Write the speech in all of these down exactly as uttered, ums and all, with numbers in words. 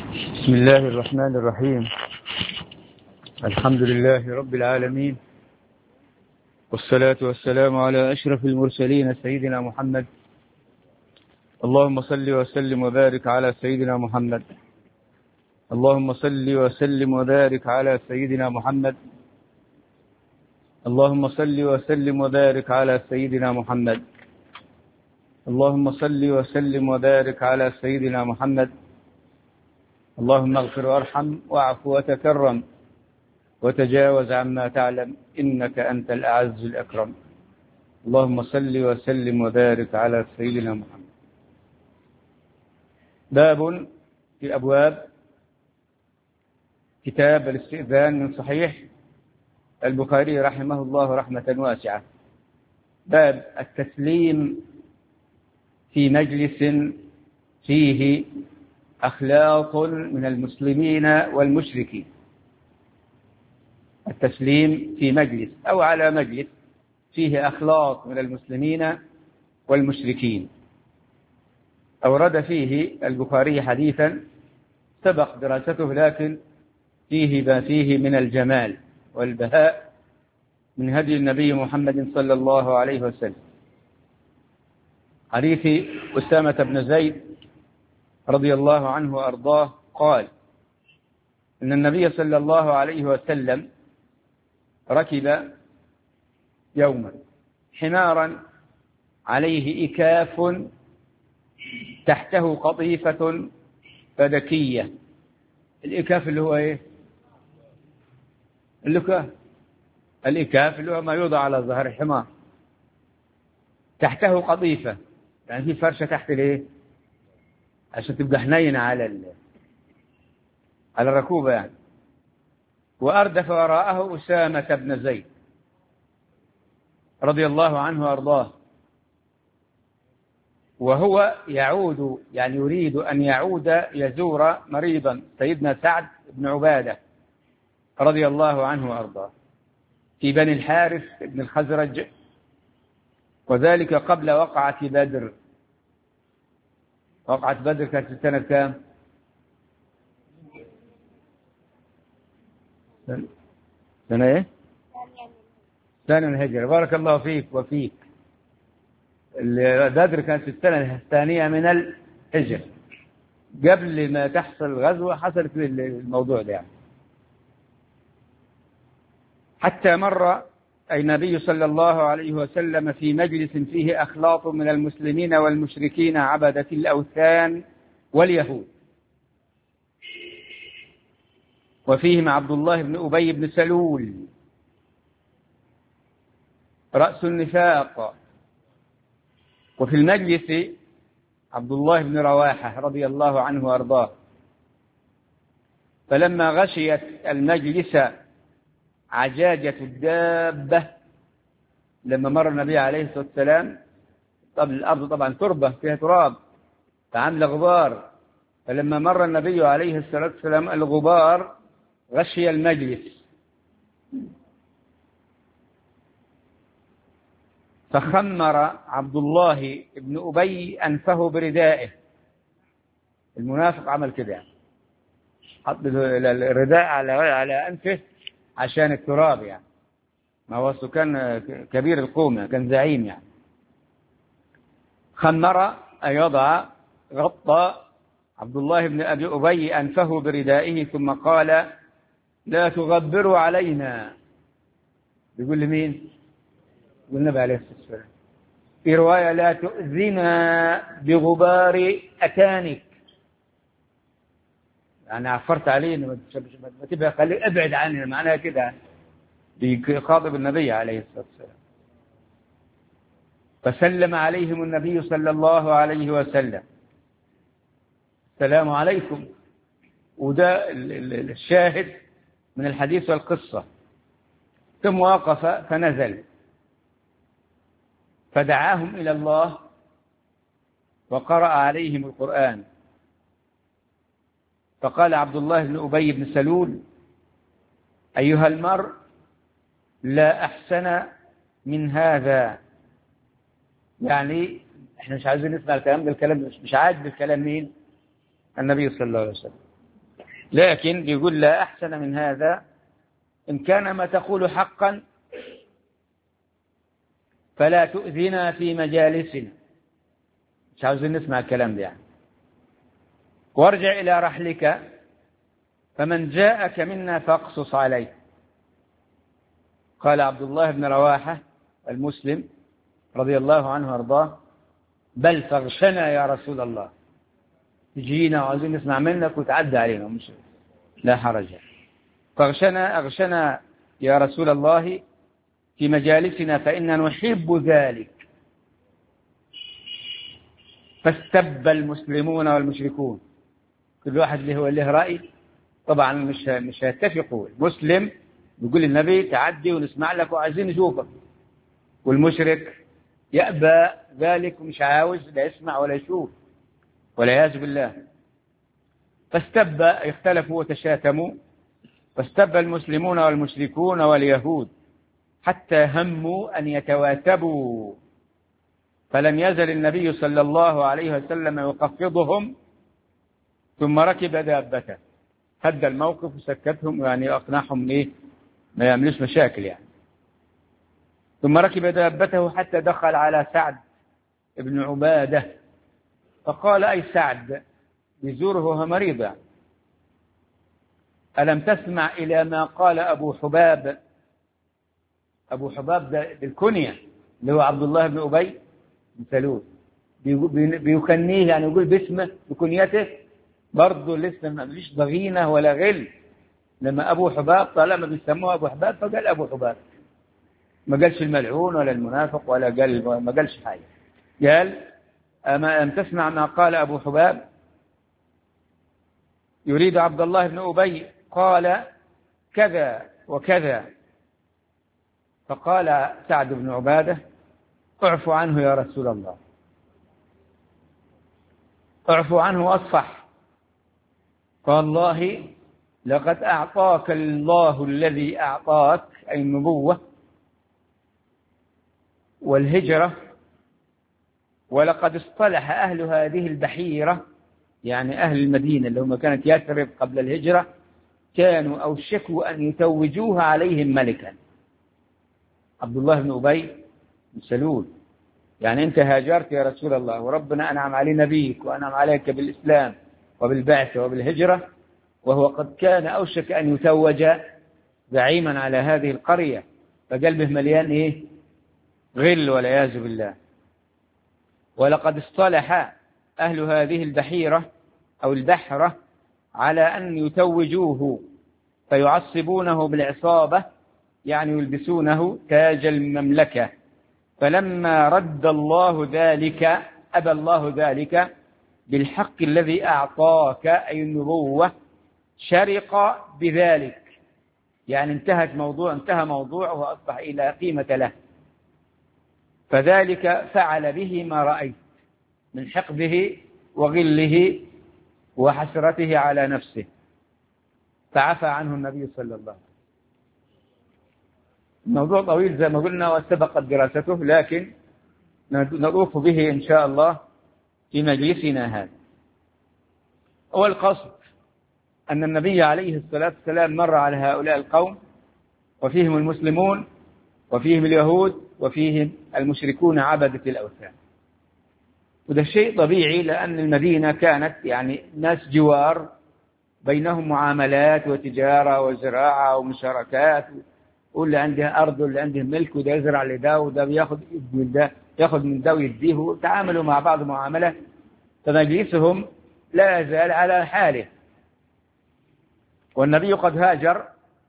بسم الله الرحمن الرحيم. الحمد لله رب العالمين، والصلاة والسلام على أشرف المرسلين سيدنا محمد. اللهم صل وسلم وبارك على سيدنا محمد. اللهم صل وسلم وبارك على سيدنا محمد. اللهم صل وسلم وبارك على سيدنا محمد. اللهم صل وسلم وبارك على سيدنا محمد. اللهم اغفر وارحم واعف وتكرم وتجاوز عما تعلم، إنك أنت الأعز الأكرم. اللهم صل وسلم وبارك على سيدنا محمد. باب في أبواب كتاب الاستئذان من صحيح البخاري رحمه الله رحمة واسعة. باب التسليم في مجلس فيه أخلاط من المسلمين والمشركين. التسليم في مجلس أو على مجلس فيه أخلاط من المسلمين والمشركين. أورد فيه البخاري حديثا سبق دراسته، لكن فيه ما فيه من الجمال والبهاء من هدي النبي محمد صلى الله عليه وسلم. حديث أسامة بن زيد رضي الله عنه وأرضاه قال إن النبي صلى الله عليه وسلم ركب يوما حمارا عليه إكاف تحته قطيفة فدكية. الإكاف اللي هو إيه؟ اللكاف. الإكاف اللي هو ما يوضع على ظهر الحمار. تحته قطيفة يعني في فرشة تحت الإيه؟ عشان تبقى حنينة على ال... على الركوبة يعني. وأردف وراءه أسامة بن زيد رضي الله عنه وأرضاه، وهو يعود يعني يريد أن يعود يزور مريضا سيدنا سعد بن عبادة رضي الله عنه وأرضاه في بني الحارث بن الخزرج، وذلك قبل وقعة بدر. وقعة بدر كانت في سنة كام؟ سنة ايه؟ سنة الهجرة. بارك الله فيك وفيك. بدر كانت في السنة الثانية من الهجرة، قبل ما تحصل الغزوة حصلت الموضوع ده يعني. حتى مر النبي صلى الله عليه وسلم في مجلس فيه أخلاط من المسلمين والمشركين عبدة الأوثان واليهود، وفيهم عبد الله بن أبي بن سلول رأس النفاق، وفي المجلس عبد الله بن رواحة رضي الله عنه وأرضاه. فلما غشيت المجلس عجاجة الدابة، لما مر النبي عليه الصلاة والسلام، طب الأرض طبعا تربة فيها تراب فعمل غبار، فلما مر النبي عليه الصلاة والسلام الغبار غشي المجلس، فخمر عبد الله بن أبي أنفه بردائه. المنافق عمل كده يعني، حط الرداء على على أنفه عشان التراب يعني. ما هو كان كبير القوم، كان زعيم يعني. خمر أن يضع غطى عبد الله بن أبي أبي أنفه بردائه، ثم قال لا تغبروا علينا. بيقول لمين؟ يقول النبي عليه الصلاة والسلام. في رواية لا تؤذنا بغبار أتانك، يعني عفرت علينا ما تبقى خلي ابعد عننا، معناها كده بيخاطب النبي عليه الصلاة والسلام. فسلم عليهم النبي صلى الله عليه وسلم السلام عليكم. وده الشاهد من الحديث والقصة. ثم وقف فنزل فدعاهم إلى الله وقرأ عليهم القرآن. فقال عبد الله بن أبي بن سلول أيها المرء لا أحسن من هذا. يعني احنا مش عايزين نسمع الكلام ده، الكلام مش عاجب الكلام مين؟ النبي صلى الله عليه وسلم. لكن بيقول لا أحسن من هذا، إن كان ما تقول حقا فلا تؤذنا في مجالسنا، مش عاوزين نسمع الكلام ده يعني. وارجع إلى رحلك فمن جاءك منا فاقصص عليه. قال عبد الله بن رواحة المسلم رضي الله عنه وارضاه: بل فاغشنا يا رسول الله، تجينا وعاوزين نسمع منك وتعدى علينا، مش لا حرج. فاغشنا اغشنا يا رسول الله في مجالسنا فإننا نحب ذلك. فاستب المسلمون والمشركون، كل واحد له هو له رأي، طبعا مش مش هيتفقوا. المسلم بيقول النبي تعدي ونسمع لك وعايزين نشوفك، والمشرك يأبى ذلك ومش عاوز لا يسمع ولا يشوف والعياذ بالله. فاستب، اختلفوا وتشاتموا، فاستب المسلمون والمشركون واليهود حتى هموا أن يتواتبوا، فلم يزل النبي صلى الله عليه وسلم يخفضهم، ثم ركب دابته، هدى الموقف وسكتهم، يعني أقنعهم ليه ما يعملوش مشاكل يعني. ثم ركب دابته حتى دخل على سعد بن عبادة، فقال: أي سعد، يزوره وهو مريض يعني. ألم تسمع إلى ما قال أبو حباب؟ أبو حباب ده بالكنية اللي هو عبد الله بن أبي بن سلول، بيكنيه يعني يقول باسمه بكنيته، برضه لسه ما فيش ضغينة ولا غل. لما أبو حباب طالما بيسموه أبو حباب فقال أبو حباب، ما قالش الملعون ولا المنافق ولا قال، ما قالش حاجة. قال: أما أم تسمع ما قال أبو حباب؟ يريد عبد الله بن أبي، قال كذا وكذا. فقال سعد بن عبادة: اعفو عنه يا رسول الله، اعفو عنه واصفح، فوالله لقد أعطاك الله الذي أعطاك، أي النبوة والهجرة، ولقد اصطلح أهل هذه البحيرة، يعني أهل المدينة اللي هم كانت يثرب قبل الهجرة، كانوا أوشكوا أن يتوجوها عليهم ملكا. عبد الله بن أبي بن سلول، يعني أنت هاجرت يا رسول الله وربنا أنعم علينا بيك وأنعم عليك بالإسلام وبالبعث وبالهجرة، وهو قد كان أوشك أن يتوج زعيما على هذه القرية، فقلبه مليان إيه؟ غل والعياذ بالله. ولقد اصطلح أهل هذه البحيرة أو البحرة على أن يتوجوه فيعصبونه بالعصابة، يعني يلبسونه تاج المملكة. فلما رد الله ذلك، أبى الله ذلك بالحق الذي أعطاك، أي النبوة، شرق بذلك، يعني انتهت موضوع انتهى موضوعه وأصبح إلى قيمة له. فذلك فعل به ما رأيت من حقده وغله وحسرته على نفسه، فعفى عنه النبي صلى الله عليه وسلم. الموضوع طويل زي ما قلنا وسبقت دراسته، لكن نطوف به إن شاء الله في مجلسنا هذا. أول قصد أن النبي عليه الصلاة والسلام مر على هؤلاء القوم، وفيهم المسلمون وفيهم اليهود وفيهم المشركون عبدة الأوثان، وده شيء طبيعي لأن المدينة كانت يعني ناس جوار، بينهم معاملات وتجارة وزراعة ومشاركات، واللي عنده أرض واللي عنده ملك، وده يزرع لده وده بياخد من ده، ياخد من ده ويديه، وتعاملوا مع بعض معاملة، فمجلسهم لا يزال على حاله. والنبي قد هاجر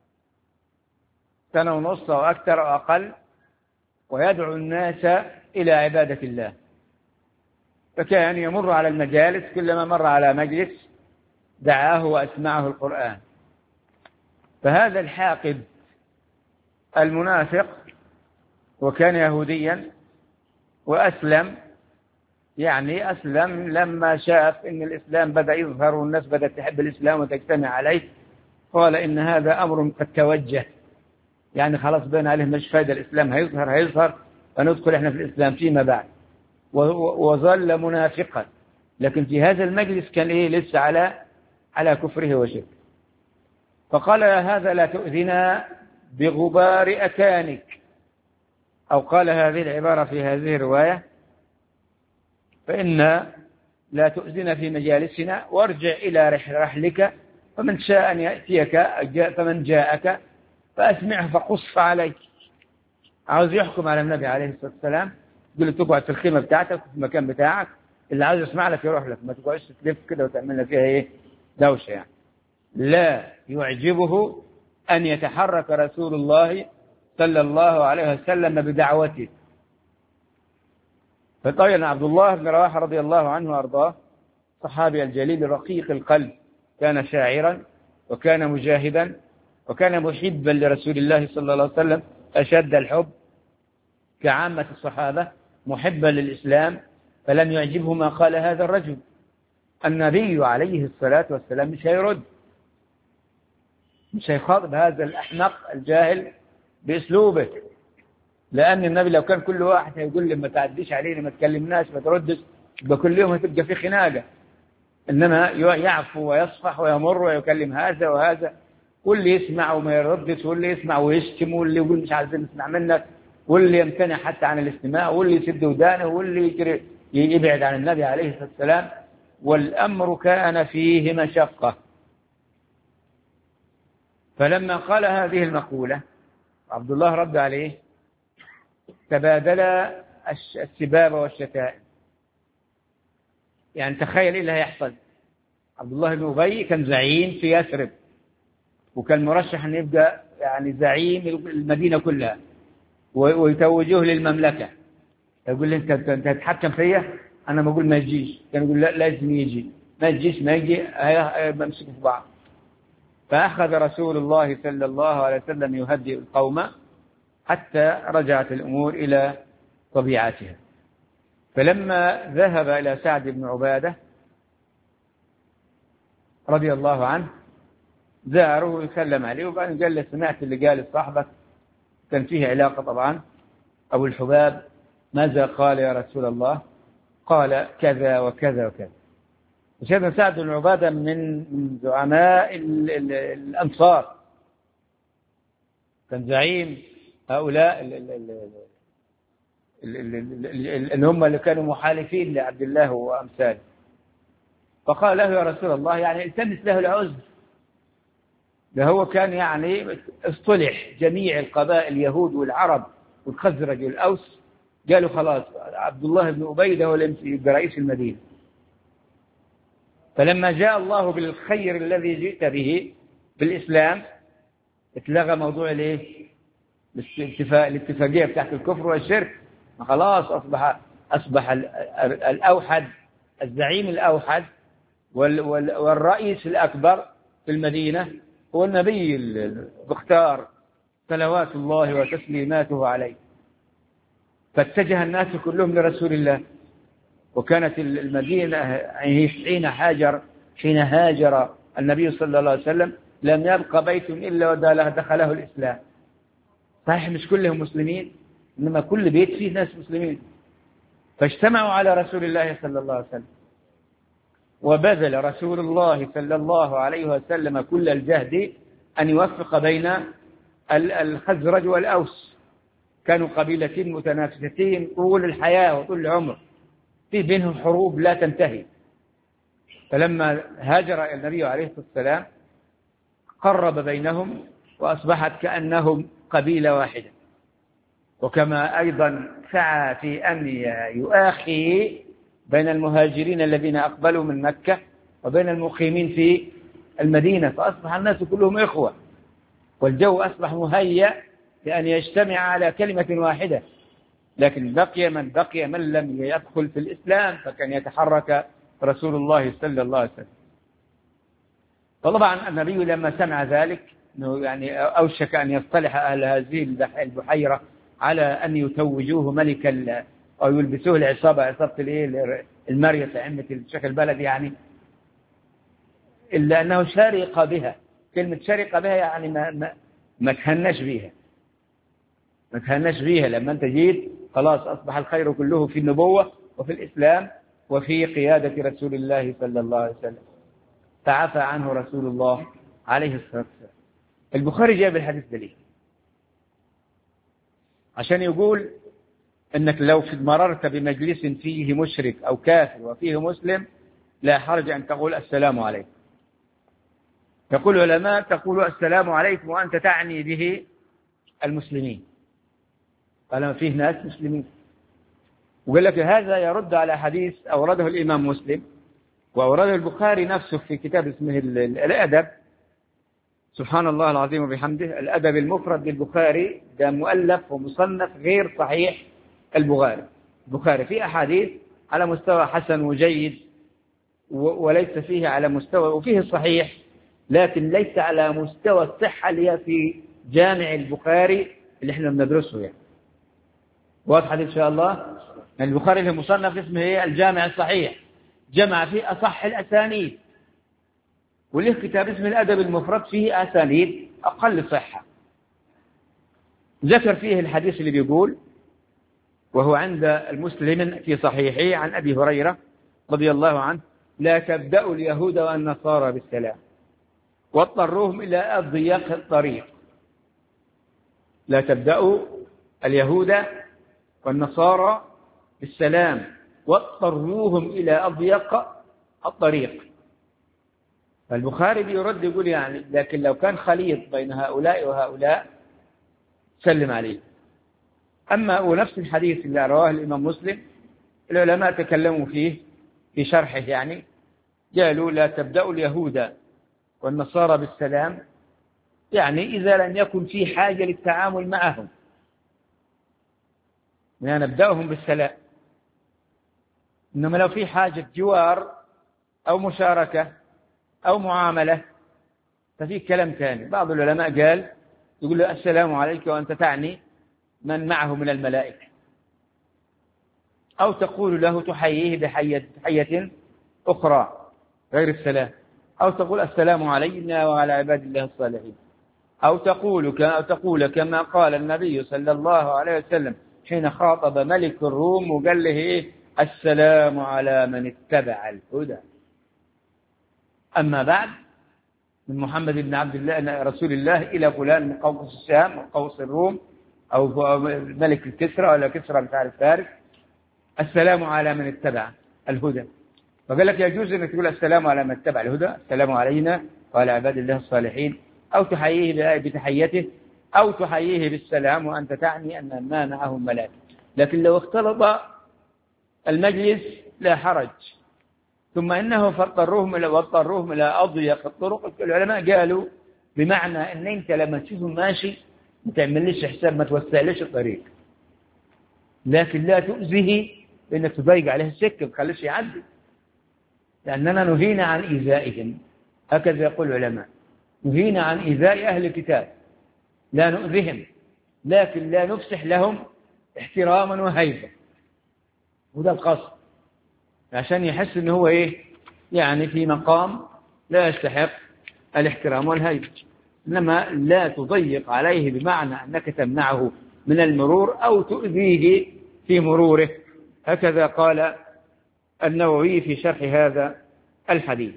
سنة ونص أو أكثر أو أقل، ويدعو الناس إلى عبادة الله، فكان يمر على المجالس، كلما مر على مجلس دعاه وأسمعه القرآن. فهذا الحاقد المنافق وكان يهوديا وأسلم، يعني أسلم لما شاف إن الإسلام بدأ يظهر والناس بدأت تحب الإسلام وتجتمع عليه، قال إن هذا أمر قد توجه، يعني خلاص بين عليه مش فايدة، الإسلام هيظهر هيظهر فندخل إحنا في الإسلام فيما بعد، وظل منافقا. لكن في هذا المجلس كان إيه؟ لسه على على كفره وشركه. فقال هذا لا تؤذنا بغبار أكانك، أو قال هذه العبارة في هذه الرواية: فإن لا تؤذنا في مجالسنا، وارجع إلى رحلك، فمن شاء أن يأتيك فمن جاءك فأسمعه فقص عليك. عاوز يحكم على النبي عليه الصلاة والسلام، يقول له تقعد في الخيمة بتاعتك في المكان بتاعك، اللي عاوز يسمع لك يروح لك، ما تقعدش تلف كده وتعمل لك فيها ايه دوشة يعني. لا يعجبه أن يتحرك رسول الله صلى الله عليه وسلم بدعوته. فطبعا عبد الله بن رواحة رضي الله عنه وأرضاه صحابي الجليل رقيق القلب، كان شاعرا وكان مجاهدا وكان محبا لرسول الله صلى الله عليه وسلم أشد الحب كعامة الصحابة، محبا للإسلام، فلم يعجبه ما قال هذا الرجل. النبي عليه الصلاة والسلام مش هيرد، مش هيخاطب هذا الأحمق الجاهل بأسلوبه، لأن النبي لو كان كل واحد هيقول لي ما تعديش علينا، ما تكلمناش، ما تردش، يبقى كل يوم هتبقى في خناقة. إنما يعفو ويصفح ويمر ويكلم هذا وهذا، واللي يسمع وما يردش، واللي يسمع ويشتم، واللي يقول مش عايزين نسمع منك، واللي يمتنع حتى عن الاستماع، واللي يسد ودانه، واللي يجري يبعد عن النبي عليه الصلاة والسلام. والأمر كان فيه مشقة. فلما قال هذه المقولة عبد الله رد عليه، تبادل السباب والشتائم. يعني تخيل إيه اللي هيحصل. عبد الله بن أبي كان زعيم في يثرب، وكان مرشح أن يبقى يعني زعيم المدينة كلها ويتوجه للمملكة. يقول لي أنت أنت تتحكم فيا، أنا بقول ما يجيش، كان يقول لا لازم يجي، ما يجيش ما يجي بمسكوا في بعض. فأخذ رسول الله صلى الله عليه وسلم يهدئ القوم حتى رجعت الأمور إلى طبيعتها. فلما ذهب إلى سعد بن عبادة رضي الله عنه زاره ويسلم عليه، وبعدين قال له سمعت اللي قال صاحبك، كان فيه علاقة طبعا، أبو الحباب، ماذا قال يا رسول الله؟ قال كذا وكذا وكذا. وسيدنا سعد بن عبادة من زعماء الأنصار، كان زعيم هؤلاء اللي هم اللي كانوا محالفين لعبد الله وأمثاله. فقال له يا رسول الله يعني التمس له العذر، ده هو كان يعني اصطلح جميع القبائل اليهود والعرب والخزرج والأوس، قالوا خلاص عبد الله بن أبي ده هو اللي يبقى رئيس المدينة. فلما جاء الله بالخير الذي جئت به بالإسلام اتلغى موضوع الايه الاتفاقية بتاعت الكفر والشرك، خلاص أصبح أصبح الأوحد الزعيم الأوحد والرئيس الأكبر في المدينة هو النبي المختار صلوات الله وتسليماته عليه. فاتجه الناس كلهم لرسول الله، وكانت المدينة حين هاجر حين هاجر النبي صلى الله عليه وسلم لم يبقى بيت إلا ودخله الإسلام. صحيح مش كلهم مسلمين، إنما كل بيت فيه ناس مسلمين، فاجتمعوا على رسول الله صلى الله عليه وسلم. وبذل رسول الله صلى الله عليه وسلم كل الجهد أن يوفق بين الخزرج والأوس، كانوا قبيلتين متنافستين طول الحياة وطول العمر، في بينهم حروب لا تنتهي. فلما هاجر النبي عليه الصلاة والسلام قرب بينهم وأصبحت كأنهم قبيلة واحدة. وكما أيضا سعى في أن يؤاخي بين المهاجرين الذين أقبلوا من مكة وبين المقيمين في المدينة، فأصبح الناس كلهم إخوة، والجو أصبح مهيأ لأن يجتمع على كلمة واحدة. لكن بقي من بقي من لم يدخل في الإسلام، فكان يتحرك رسول الله صلى الله عليه وسلم. فطبعا النبي لما سمع ذلك يعني أوشك أن يصطلح أهل هذه البحيرة على أن يتوجوه ملكا أو يلبسوه العصابة، عصابة المرية عمة الشيخ البلد يعني، إلا أنه شارق بها. كلمة شارق بها يعني ما, ما, ما تهنش بيها ما تهنش بيها لما أنت جيت خلاص أصبح الخير كله في النبوة وفي الإسلام وفي قيادة رسول الله صلى الله عليه وسلم. تعافى عنه رسول الله عليه الصلاة والسلام. البخاري جاب الحديث دليل عشان يقول أنك لو مررت بمجلس فيه مشرك أو كافر وفيه مسلم لا حرج أن تقول السلام عليكم. يقول العلماء تقول السلام عليكم وأنت تعني به المسلمين طالما فيه ناس مسلمين. وقال لك هذا يرد على حديث أورده الإمام مسلم وأورده البخاري نفسه في كتاب اسمه الأدب، سبحان الله العظيم وبحمده، الأدب المفرد للبخاري، ده مؤلف ومصنف غير صحيح البخاري. البخاري فيه أحاديث على مستوى حسن وجيد وليس فيه على مستوى، وفيه الصحيح لكن ليس على مستوى الصحة اللي هي في جامع البخاري اللي احنا بندرسه يعني. واضح إن شاء الله. البخاري في مصنف اسمه ايه؟ الجامع الصحيح، جمع فيه أصح الأسانيد، وله كتاب اسمه الأدب المفرد فيه أسانيد أقل صحة. ذكر فيه الحديث اللي بيقول وهو عند المسلم في صحيحه عن أبي هريرة رضي الله عنه: لا تبدأوا اليهود والنصارى بالسلام واضطروهم إلى أضيق الطريق. لا تبدأوا اليهود والنصارى بالسلام واضطروهم إلى أضيق الطريق. فالبخاري بيرد يقول يعني لكن لو كان خليط بين هؤلاء وهؤلاء سلم عليه. أما ونفس الحديث اللي رواه الإمام مسلم العلماء تكلموا فيه في شرحه، يعني قالوا لا تبدأوا اليهود والنصارى بالسلام، يعني إذا لم يكن في حاجة للتعامل معهم يعني نبدأهم بالسلام. إنما لو في حاجة جوار أو مشاركة أو معاملة ففي كلام ثاني. بعض العلماء قال يقول له السلام عليك وأنت تعني من معه من الملائكة، أو تقول له تحييه بحية تحية أخرى غير السلام، أو تقول السلام علينا وعلى عباد الله الصالحين، أو تقول أو تقول كما قال النبي صلى الله عليه وسلم حين خاطب ملك الروم وقال له إيه؟ السلام على من اتبع الهدى. أما بعد، من محمد بن عبد الله رسول الله إلى فلان من قوس الشام وقوس الروم أو ملك الكسرى ولا كسرى بتاع الفارس، السلام على من اتبع الهدى. فقال لك يجوز أن تقول السلام على من اتبع الهدى، السلام علينا وعلى عباد الله الصالحين، أو تحييه بتحيته، أو تحييه بالسلام وأنت تعني أن ما معهم ملائكة. لكن لو اختلط المجلس لا حرج. ثم إنه فاضطروهم إلى واضطروهم إلى أضيق الطرق. العلماء قالوا بمعنى أن أنت لما تشوفه ماشي ما تعملش حساب، ما توسعلش الطريق، لكن لا تؤذيه بأنك تضيق عليه السكة ما تخليش يعدي، لأننا نهينا عن إيذائهم. هكذا يقول العلماء، نهينا عن إيذاء أهل الكتاب، لا نؤذيهم لكن لا نفسح لهم احتراما وهيبة، وده القصد، عشان يحس إنه هو إيه يعني في مقام لا يستحق الاحترام والهيبة. إنما لا تضيق عليه بمعنى أنك تمنعه من المرور أو تؤذيه في مروره. هكذا قال النووي في شرح هذا الحديث،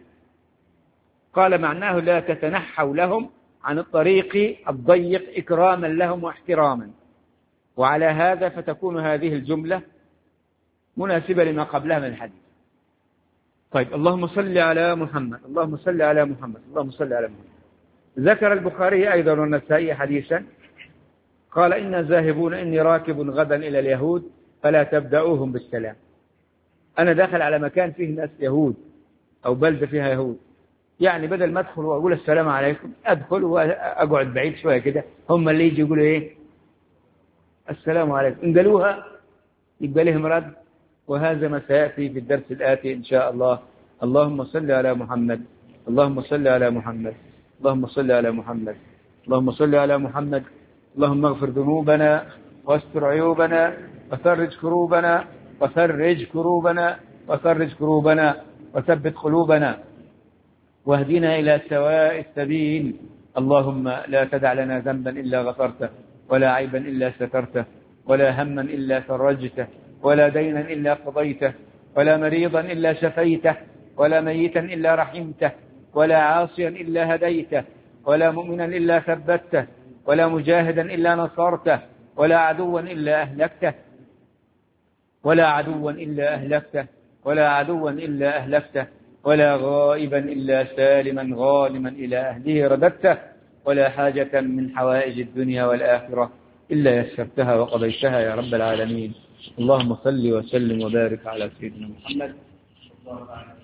قال معناه لا تتنحوا لهم عن الطريق الضيق إكراما لهم واحتراما. وعلى هذا فتكون هذه الجملة مناسبة لما قبلها من الحديث. طيب، اللهم صل على محمد، اللهم صل على محمد، اللهم صل على محمد. ذكر البخاري أيضا والنسائي حديثا قال إن ذاهبون إني راكب غدا إلى اليهود فلا تبدأوهم بالسلام. أنا داخل على مكان فيه ناس يهود أو بلدة فيها يهود، يعني بدل ما أدخل وأقول السلام عليكم أدخل وأقعد بعيد شوية كده، هم اللي يجي يقولوا إيه السلام عليكم. إن قالوها يبقى لهم رد، وهذا ما سيأتي في الدرس الآتي إن شاء الله. اللهم صل على محمد، اللهم صل على محمد، اللهم صل على محمد، اللهم صل على محمد. اللهم اغفر ذنوبنا واستر عيوبنا وفرج كروبنا وفرج كروبنا وفرج كروبنا وثبت قلوبنا واهدنا إلى سواء السبيل. اللهم لا تدع لنا ذنبا إلا غفرته، ولا عيبا إلا سترته، ولا هما إلا فرجته، ولا دينا إلا قضيته، ولا مريضا إلا شفيته، ولا ميتا إلا رحمته، ولا عاصيا إلا هديته، ولا مؤمنا إلا ثبته، ولا مجاهدا إلا نصرته، ولا عدوا إلا أهلكته ولا عدوا إلا أهلكته ولا عدوا إلا أهلكته ولا غائبا إلا سالما غانما إلى أهله رددته، ولا حاجة من حوائج الدنيا والآخرة إلا يسرتها وقضيتها يا رب العالمين. اللهم صل وسلم وبارك على سيدنا محمد.